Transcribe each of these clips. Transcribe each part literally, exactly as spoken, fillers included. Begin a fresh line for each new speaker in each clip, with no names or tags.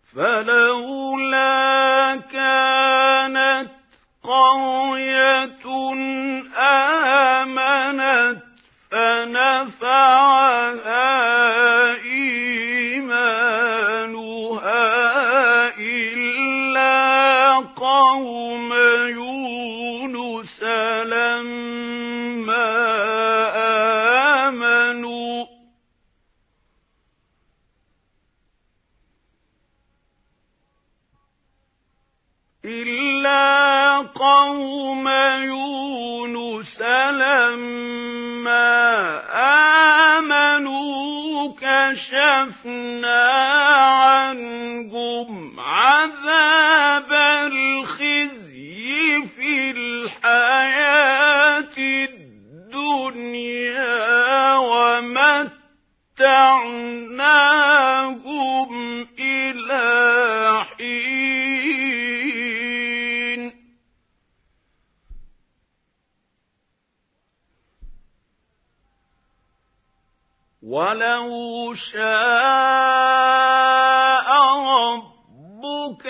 فلولا كانت قرية آمنت فنفعها إيمانها إلا قوم يونس لما آمنوا إلا قوم يونس لما آمنوا كشفنا عنهم عذاب الخزي في الحياة الدنيا ومتعناهم إلى حين ولو شاء ربك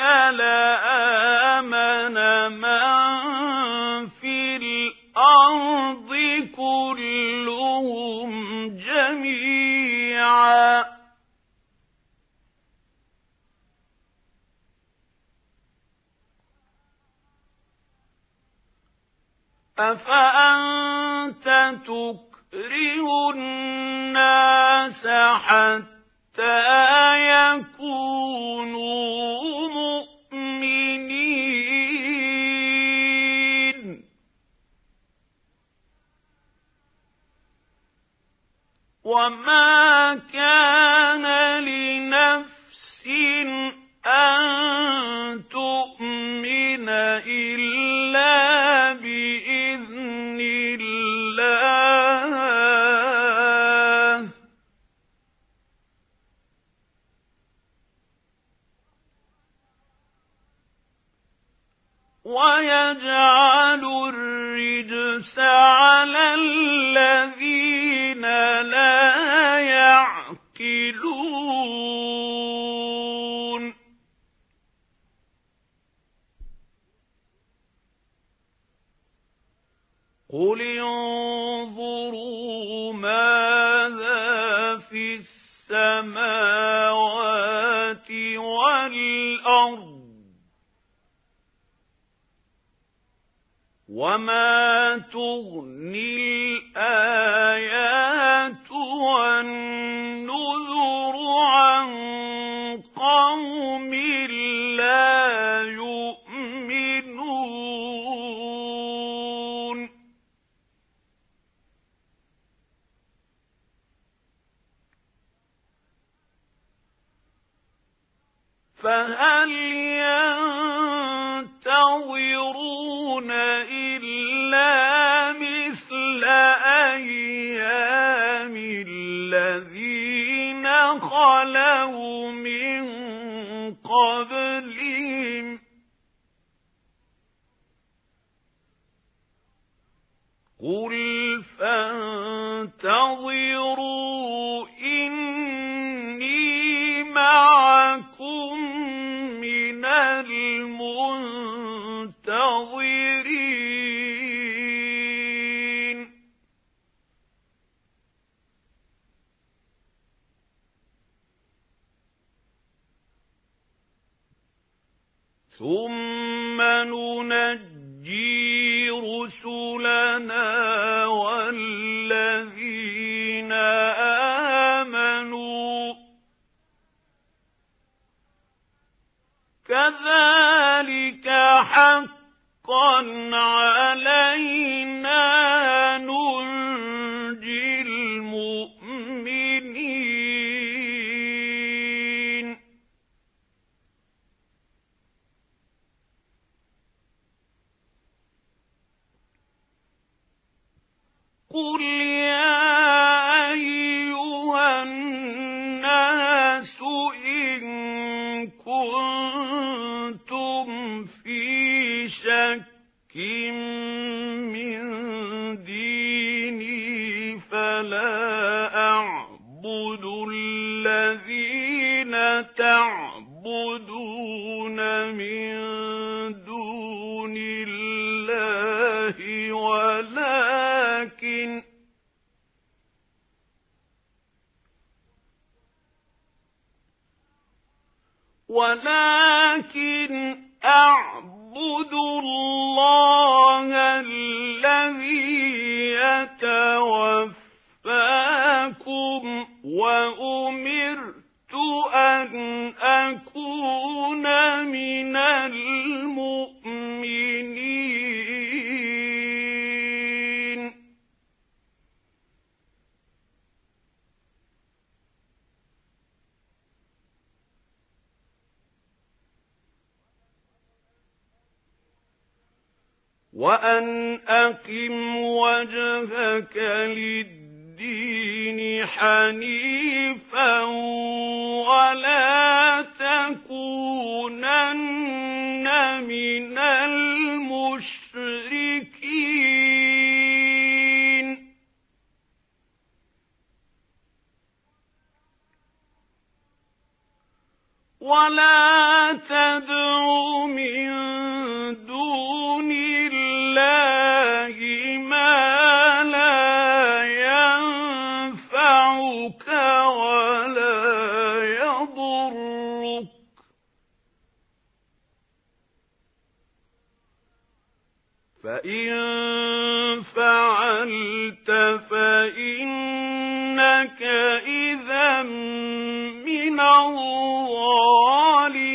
لآمن من في الأرض كلهم جميعا أفأنت تكره الناس حتى يكونوا مؤمنين وما كان لنفس أن تؤمن إلا بإذن الله ويجعل الرجس على الذين لا يعقلون قل انظروا ماذا في السماوات والأرض وما تغني الآيات والنذر عن قوم لا يؤمنون فهل ينتظرون إلا مثل أيام الذين خلوا من قبلهم قل فانتظروا إني معكم من المنتظرين ثم ننجي رسلنا والذين آمنوا كذلك حقا علينا ننجي المؤمنين قل يا أيها الناس إن كنتم في شك من ديني فلا أعبد الذين تعبدون ولكن أعبد الله الذي يتوفاكم وأمرت أن أكون من المؤمنين. وأن أقم وجهك للدين حنيفا ولا تكونن من المشركين. ولا تدع من دون الله ما لا ينفعك ولا يضرك، فإن فعلت فإنك إذا من الظالمين.